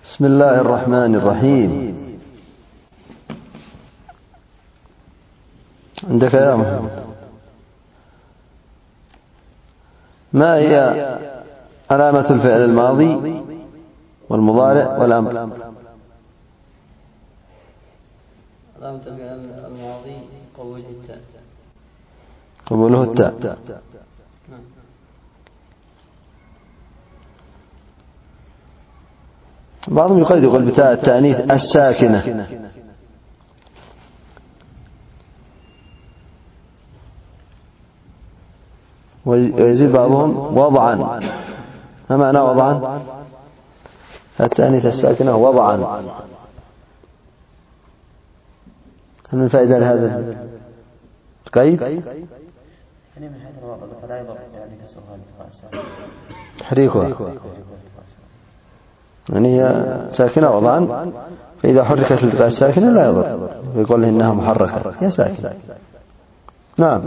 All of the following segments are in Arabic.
بسم الله الرحمن الرحيم. عندك يا محمد ما هي علامة الفعل الماضي والمضارع والأمر؟ علامة الفعل الماضي قبوله التاء. بعضهم يقول بتاء التأنيث الساكنة، ويزيد بعضهم وضعا. ما معنى وضعا؟ التأنيث الساكنة وضعا. هل من فائدة لهذا القيد؟ يعني من هذا الوضع فلا يضر يعني كسرها تحريكها، يعني هي ساكنة وضعا، فإذا حركت التاء الساكنة لا يضر، يقول إنها محركة هي ساكنة. نعم.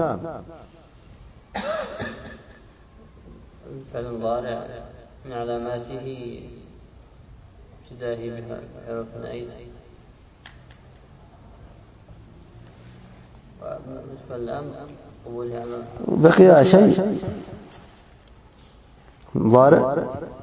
الفعل المضارع من علاماته ابتدائه بحروف أيضا، وبالنسبة للأمر قبولها بقي شيء مضارع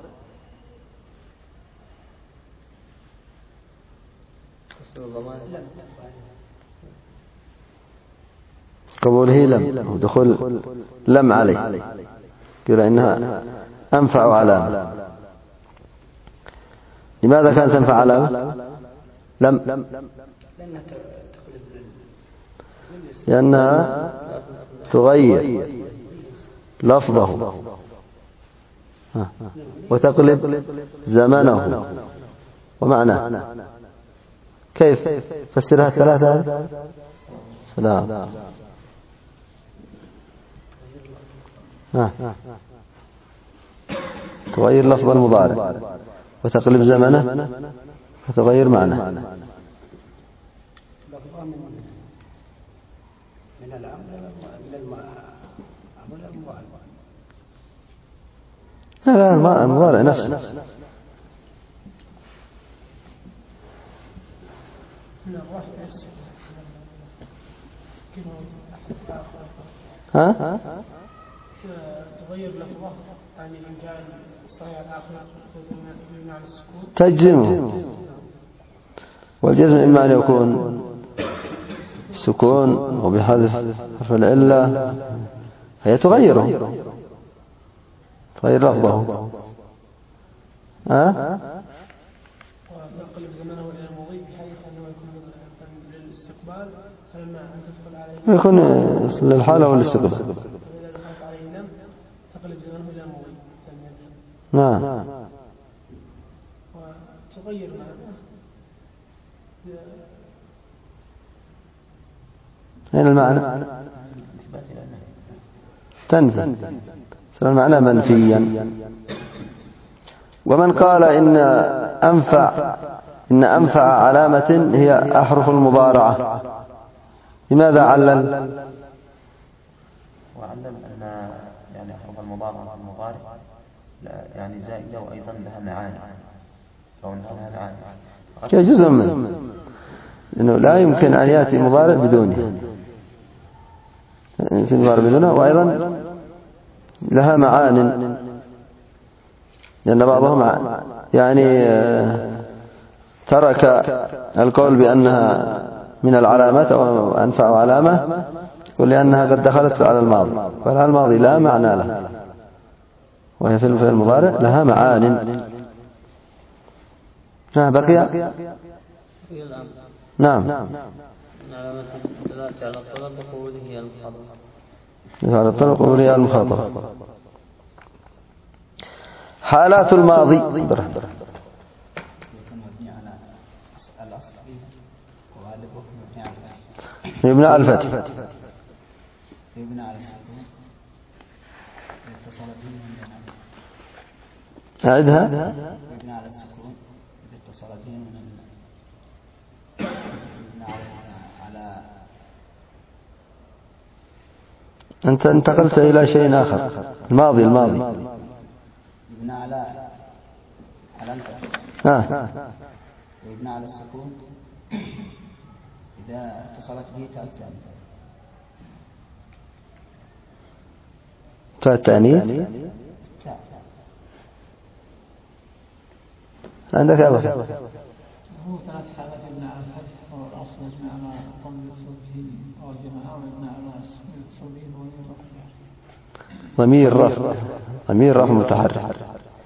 قبوله لم ودخول لم عليه، قيل إنها أنفع علامة. لماذا كانت تنفع علامة؟ لم لأنها تغير لفظه وتقلب زمنه ومعناه. كيف فسرها ثلاثة؟ سلام. تغير لفظ المضارع وتقلب زمنه وتغير معناه. لا المضارع نفسه. ها؟ تغير لفظه يعني إن كان الصحيح الآخر يجزم على السكون تجزمه، والجزم إما أن يكون سكون وبحذف حرف العلة، هي تغيره، تغير لفظه. وتنقلب زمنه إلى الماضي بحيث أنه يكون للاستقبال، فلما أن تدخل عليه يكون للحالة والاستقبال. إذا دخلت عليه لم تقلب زمنه إلى الماضي. نعم. وتغير معناه. أين المعنى؟ تنفي، صار المعنى منفيا. ومن قال إن أنفع علامة هي أحرف المضارعة، لماذا علل؟ وعلل أن يعني أحرف المضارعة والمضارع يعني زائدة وأيضا لها معاني، كونها لها معاني كجزء منه، إنه لا يمكن أن يأتي مضارع بدونه، يمكن مضارع بدونه، وأيضا لها معان، لأن بعضهم يعني ترك القول بأنها من العلامات أو أنفع علامة، ولأنها قد دخلت على الماضي، فالعلى الماضي لا معنى لها، وهي في المضارع لها معان. بقي نعم. على الطلب قوله المخاطبة. حالات الماضي يبنى على الفتح، يبنى على السكون، اتصل به من أعدها. يبنى على السكون اتصل به من يبنى على أنت انتقلت إلى شيء آخر. الماضي يبنى على على الفتح ويبنى على السكون إذا اتصلت به تاء التأنيث. تاء التأنيث عندك يا أبو؟ هو ثلاث حالات: يبنى على الفتح والأصل يبنى على ضم صوته أو الجماعة، ويبنى على صوته ضمير رفع متحرك،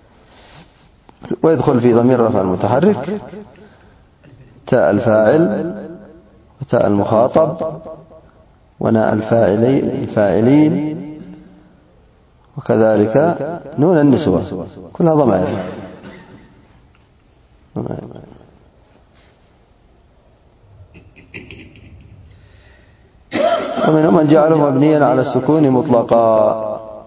ويدخل في ضمير رفع المتحرك تاء الفاعل وتاء المخاطب وناء الفاعلين، وكذلك نون النسوة، كلها ضمائر. ومنهم من جعله مبنيا على السكون مطلقا.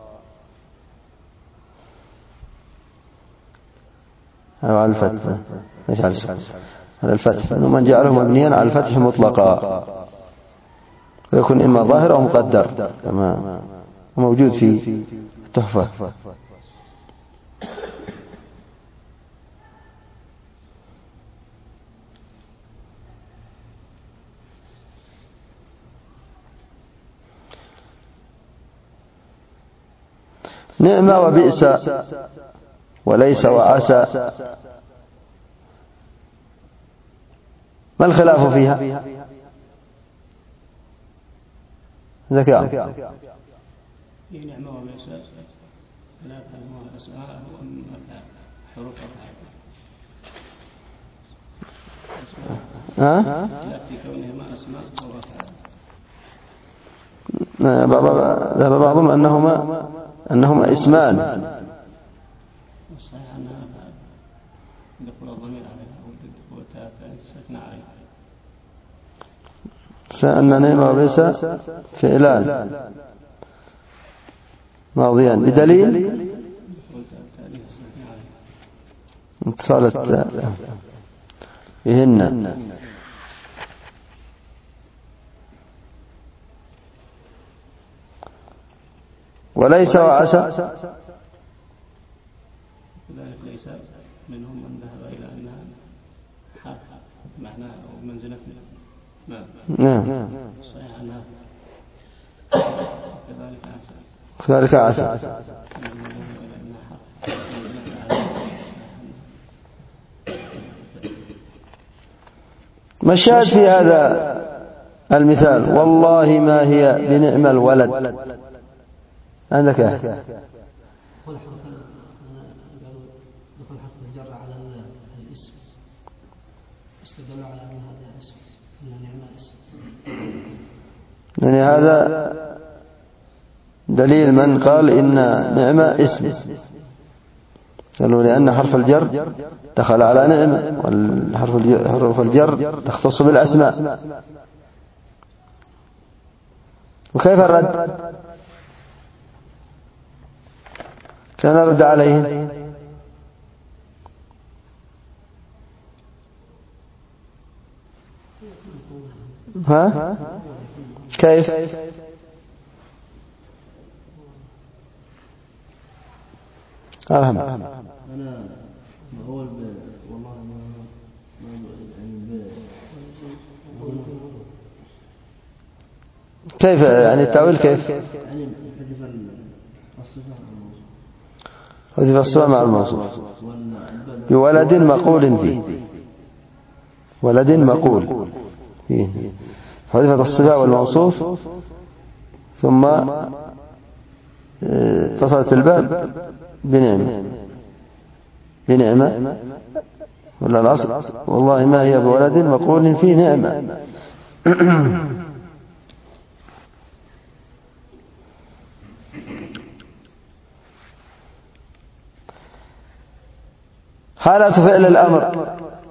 أو على الفتح، ايش على الفتح؟ ومن جعله مبنيا على الفتح مطلقا، ويكون إما ظاهر أو مقدر كما موجود في التحفة. نعم وبئس وليس وعسى، ما الخلاف فيها؟ ذكاء. نعم وبئس ثلاث أنواع أسماء حروف التي كونهما أسماء أو أفعال. ذهب بعضهم أنهما اسمان. الصحيح أنها أفعال دخول الضمير عليها أو تاء الساكنة عليها. فأن نعم وبئس فعلان ماضيان بدليل اتصالت بهن. وليس وعسى كذلك ليس منهم من ذهب إلى أنها حرف معناها أو منزلة نعم. صحيح أنها كذلك عسى. ما الشاهد في هذا المثال؟ والله ما هي بنعم الولد. عندك يا أخي؟ دخول حرف الجر على الاسم، استدلوا على أن هذا اسم، أن نعمة اسم. يعني هذا دليل من قال إن نعمة اسم، قالوا لأن حرف الجر دخل على نعمة، والحرف الجر تختص بالأسماء. وكيف الرد؟ كان رد عليهم كيف؟ أهم أنا بقول والله كيف يعني التأويل كيف؟ يعني حذف الصفة مع الموصوف بولد مقول فيه، ولد مقول فيه، حذفت الصفة والموصوف ثم اتصلت الباب بنعمة ولا الأصل والله ما هي بولد مقول فيه نعمة. حالات فعل الأمر،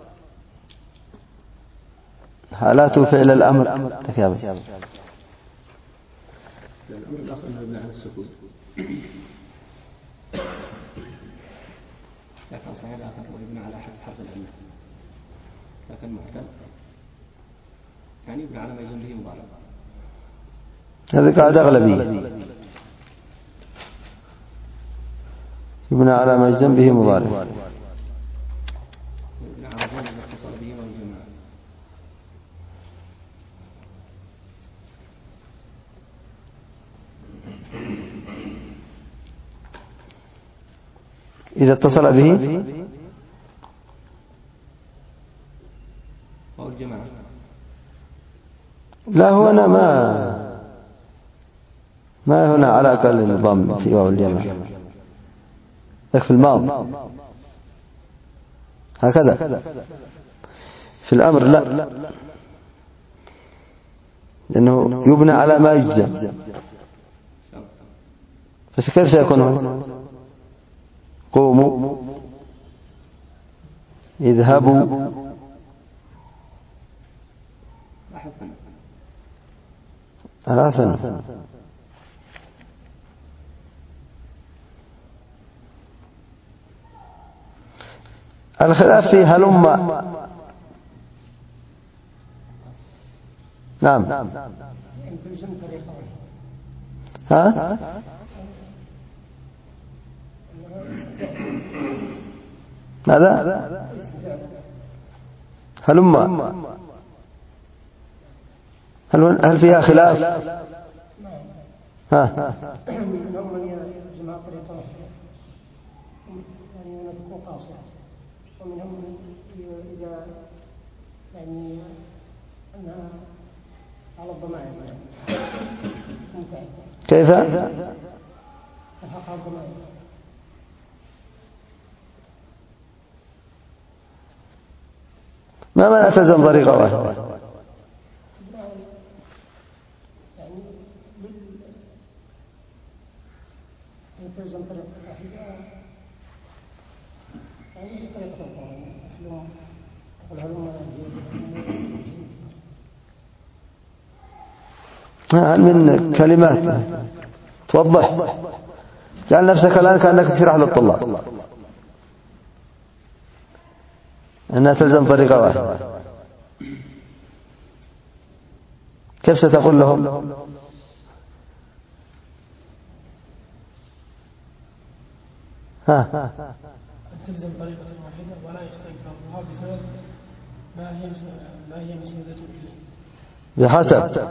حالات فعل الأمر تكابل. الأمر الأصل أنه يبنى على السكون، لكن صحيح الآخر هو يبنى على حرف الأمر، لكن محتل يعني يبنى على ما يجب به مضارع. هذا قاعدة أغلبية، يبنى على ما يجب به مضارع. حرجان إذا اتصل به والجماعة. إذا اتصل به والجماعة. لا هو أنا ما هنا علاقة للنظام في واو الجماعة، يكفي الماضي هكذا. في الأمر لا، لأنه يبنى على ما يجزم. فكيف سيكون هنا؟ قوموا، اذهبوا، ثلاثا. الخلاف في هلم. نعم. ها؟ ماذا؟ هلم. هل فيها خلاف؟ ها؟ منهم من يجمع طريقة يعني تكون قاصرة، ومنهم إذا يعني أنها على الضمائر كيف؟ الحق على الضمائر. ما نلتزم طريقة واحدة. نلتزم طريقة واحدة يعني طريقة أخرى. هل من كلمات توضح؟ جعل نفسك الآن كأنك تشرح للطلاب أنها تلزم طريقة واحدة. كيف ستقول لهم؟ ها؟ تلزم طريقة واحدة ولا يختلف أمرها بسبب ما هي مسندة إليه. بحسب.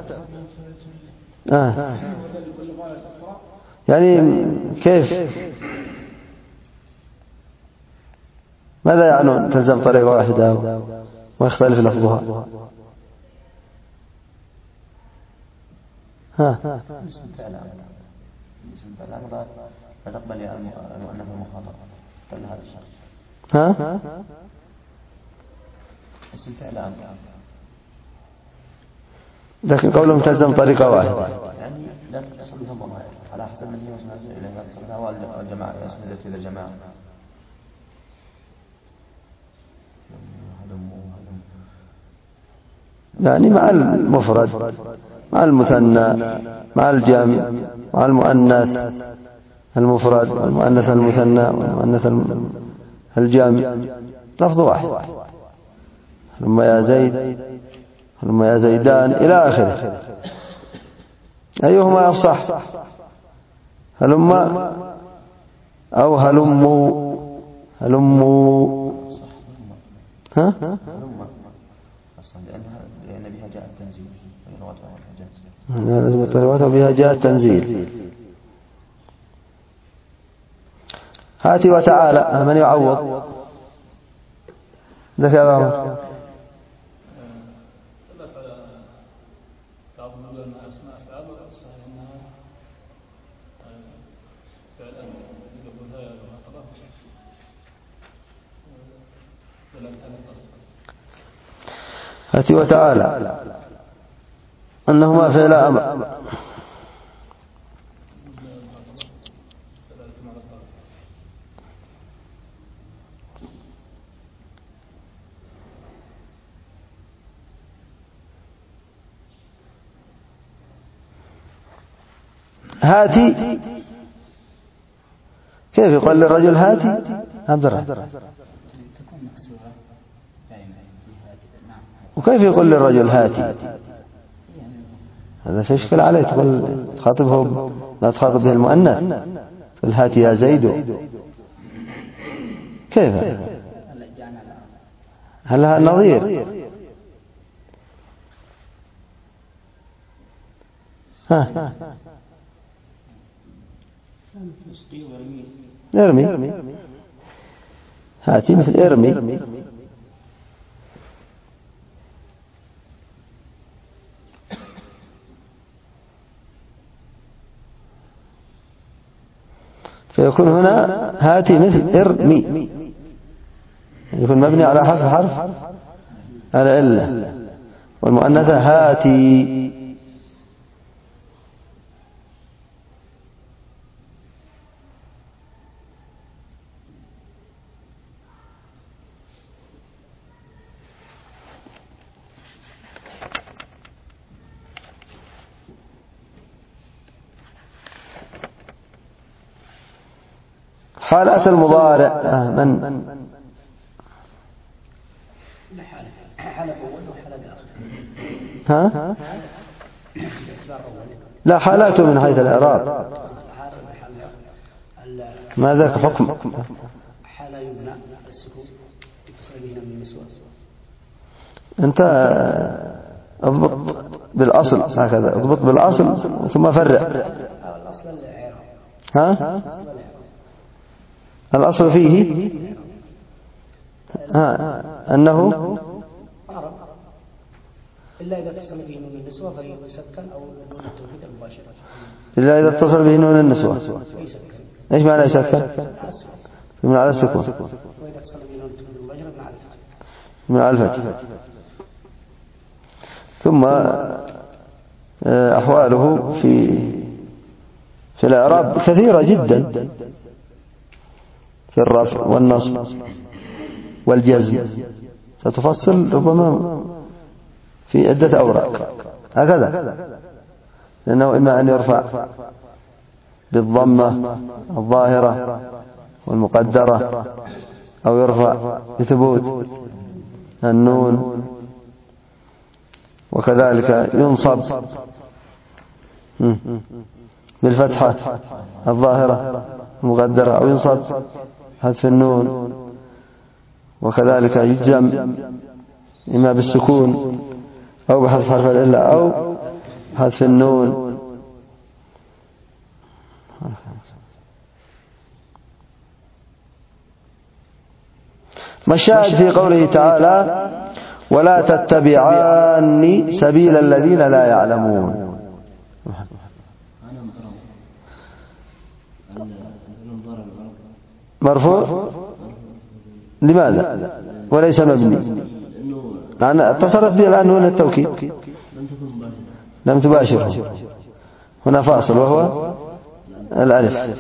يعني كيف؟ ماذا يعنون تلزم طريقة واحدة ويختلف لفظها؟ ها؟ اسم فعل أمر لا تقبل المؤنث المخاطب تل هذا الشرط. ها؟ اسم فعل أمر لكن قولهم تلزم طريقة واحدة يعني لا تتصل بها الضمائر على حسب من هي مسندة إليها تتصل بها والجماعة مسندة إلى الجماعة. يعني مع المفرد، مع المثنى، مع الجمع، مع المؤنث المفرد والمؤنث المثنى والمؤنث الجمع لفظ واحد. هلم يا زيد، هلم يا زيدان إلى آخره. أيهما أفصح؟ هلم أو هلموا؟ هلموا. ها؟ لأن بها جاء التنزيل لازم التلوات وبها جاء التنزيل. هاتي وتعالى من يعوض؟ ذكر الله هاتي وتعالى أنهما فعل أمر. هاتي كيف يقول للرجل هاتي؟ عبد الرحمن وكيف يقول للرجل هاتي؟ هذا سيشكل عليه. تقول تخاطبه لا تخاطب به المؤنث، تقول هاتي يا زيد. كيف؟ هل لها نظير؟ ها ارمي. هاتي مثل ارمي. فيكون هنا هاتي مثل ارمي، يكون مبني على حرف العلة، والمؤنثة هاتي. حالات المضارع من ها؟ لا، حالاته من حيث الإعراب. ما ذاك حكم حال يبنى السكون بتصريفه من النسوة. أنت اضبط بالأصل هكذا، اضبط بالأصل ثم فرع. الأصل الإعراب. ها؟ الأصل فيه أنه إلا إذا اتصل به نون النسوة فيسكن أو نون التوكيد المباشر. إلا إذا اتصل به نون النسوة. إيش معنى يسكن؟ من على السكون. وإذا اتصل به نون التوكيد المباشر من على الفتح. ثم أحواله في الإعراب كثيرة جدا، في الرفع والنصب والجزم، ستفصل ربما في عدة أوراق هكذا، لأنه إما أن يرفع بالضمة الظاهرة والمقدرة، أو يرفع بثبوت النون، وكذلك ينصب بالفتحة الظاهرة المقدرة، أو ينصب حذف النون، وكذلك يجزم إما بالسكون أو بحذف حرف العلة أو حذف النون. ما الشاهد في قوله تعالى ولا تتبعان سبيل الذين لا يعلمون؟ مرفوع لماذا وليس مبني؟ لأن اتصلت به الآن نون التوكيد، لم تباشره. هنا فاصل وهو الألف،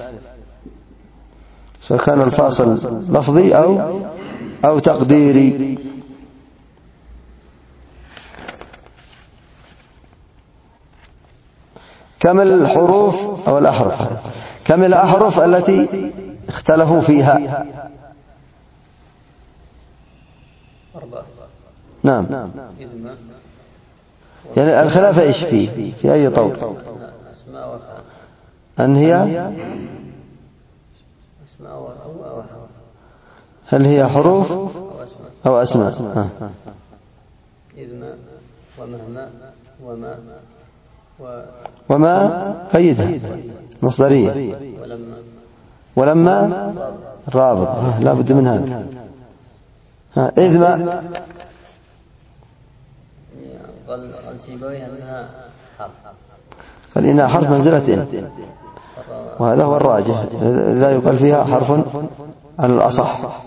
فكان الفاصل لفظي أو تقديري. كم الحروف أو الأحرف، كم الأحرف التي اختلفوا فيها؟ 4. نعم. يعني الخلاف إيش فيه؟ في أي طور؟ أسماء وأفعال. أن هي أسماء وأفعال. هل هي حروف أو أسماء؟ إذ ما ومهما وما قيدها مصدرية، ولما رابط لا بد من هذا. إذ ما قال سيبويه أنها حرف، قال إنها حرف منزلة إن، وهذا هو الراجح، لا يقال فيها حرف على الأصح.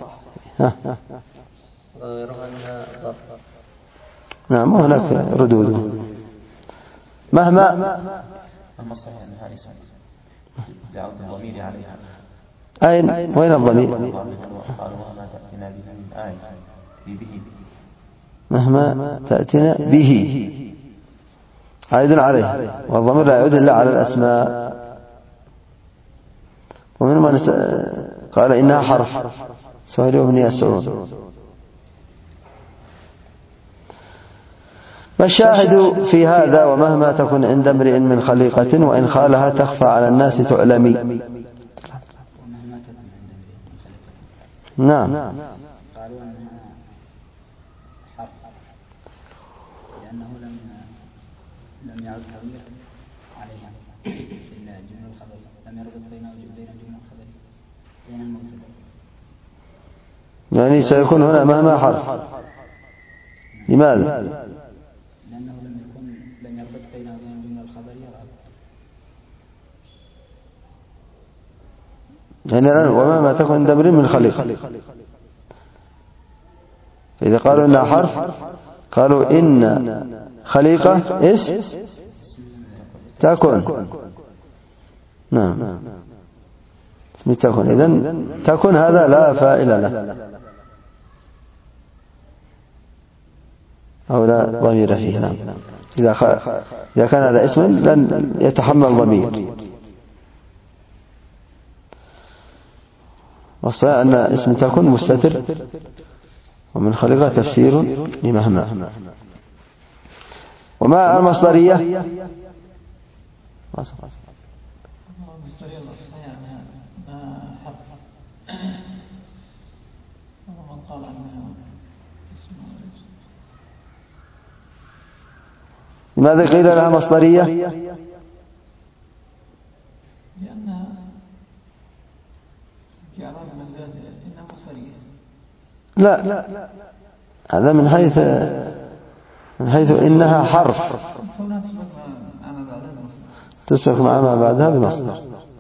غيرها أنها ظرف. نعم، وهناك ردود. مهما الصحيح أنها اسم لعود الضمير عليها. أين وين الضمير؟ قالوا وما تأتينا به من آية في به، مهما تأتينا به عائد عليه، والضمير لا يعود إلا على الأسماء. ومن من قال إنها حرف سهيل وابن يسعود. فالشاهد في هذا ومهما تكن عند امرئ من خليقة وإن خالها تخفى على الناس تعلمي. نعم. قالوا أنها حرف لأنه لم يعد ضمير عليها في الجملة الخبرية، لم يربط بين الجملة الخبرية بين المبتدأ. يعني سيكون هنا أمامها حرف. لماذا؟ لأنه لم يربط بين الجملة الخبرية رابط. يعني الآن وما تكون عند امرئ من خليقة، فإذا قالوا إنها حرف قالوا إن خليقة إيش تكون. نعم تكون. إذن تكون هذا لا فاعل له أو لا ضمير فيه. نعم إذا كان هذا اسم لن يتحمل ضمير. والصحيح أن اسم تكون مستتر، ومن خلقها تفسير لمهما. وما المصدرية؟ المصدرية الأصلية أنها حرف، ومن قال أنها اسم. لماذا قيل لها مصدرية؟ لأنها في أعراب المنزلة إنها مصدرية. لا هذا من حيث إنها حرف تسبق مع ما بعدها بمصدر.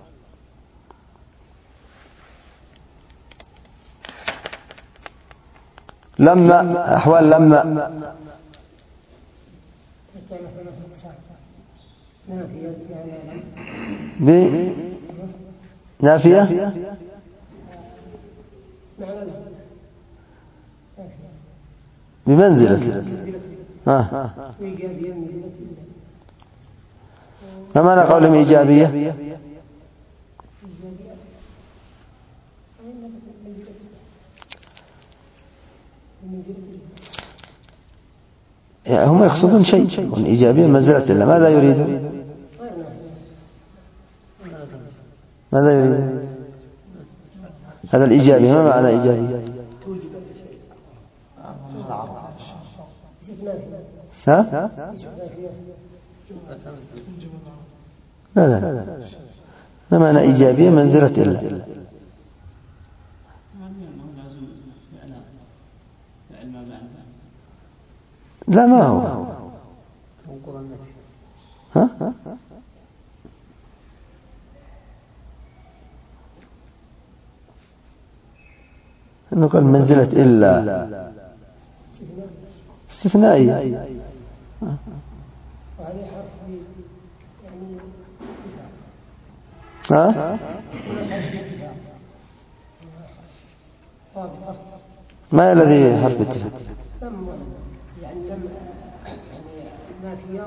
لما أحوال لما نافية بمنزلة. ما معنى قولهم إيجابية؟ هم يقصدون شيء والإيجابية منزلة إلا ماذا يريد؟ هذا الإيجابي ما معنى إيجابي؟ ها؟ لا ما معنى إيجابية منزلة إلا؟ لا ما هو. ها؟ إنه قال منزلة إلا استثنائية. ها؟ ما الذي حرف اتفاق؟ يعني لم نافية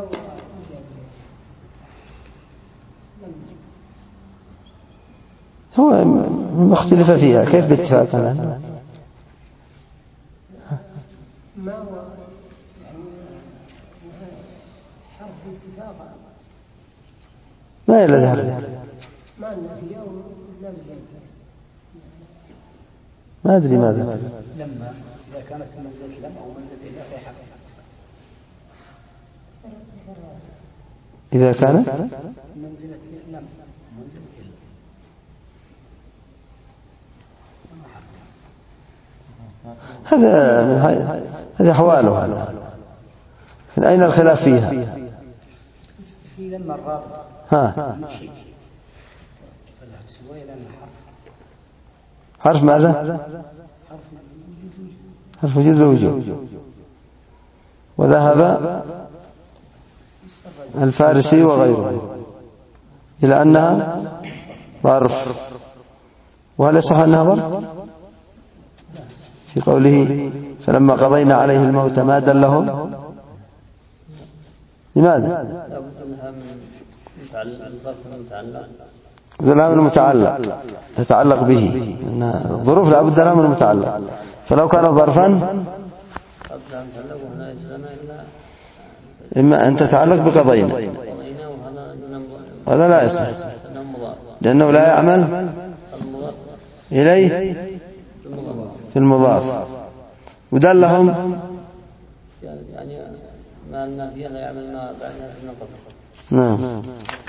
هو مختلف فيها كيف باتفاق الآن؟ ما هو يعني حرف اتفاق ما الذي حرف؟ ما النافية ولا ما أدري ماذا. لما إذا كانت منزلة لم أو منزلة إلا في حرف. إذا كانت منزلة لم منزلة إلا هذه أحوالها. أين الخلاف فيها؟ في لما الرابط. ها حرف ماذا؟ حرف وجود ووجود. وذهب الفارسي وغيره إلى أنها ظرف. وهل يصح أنها ظرف؟ في قوله فلما قضينا عليه الموت ما دلهم؟ لماذا؟ لها من المتعلق تتعلق به. الظروف لا بد لها من المتعلق. فلو كان ظرفا إما أن تتعلق بقضينا هذا لا يصح لأنه لا يعمل إليه في المضاف. ودلهم يعني ما فيها لا يعمل ما بعدها من قبل. نعم.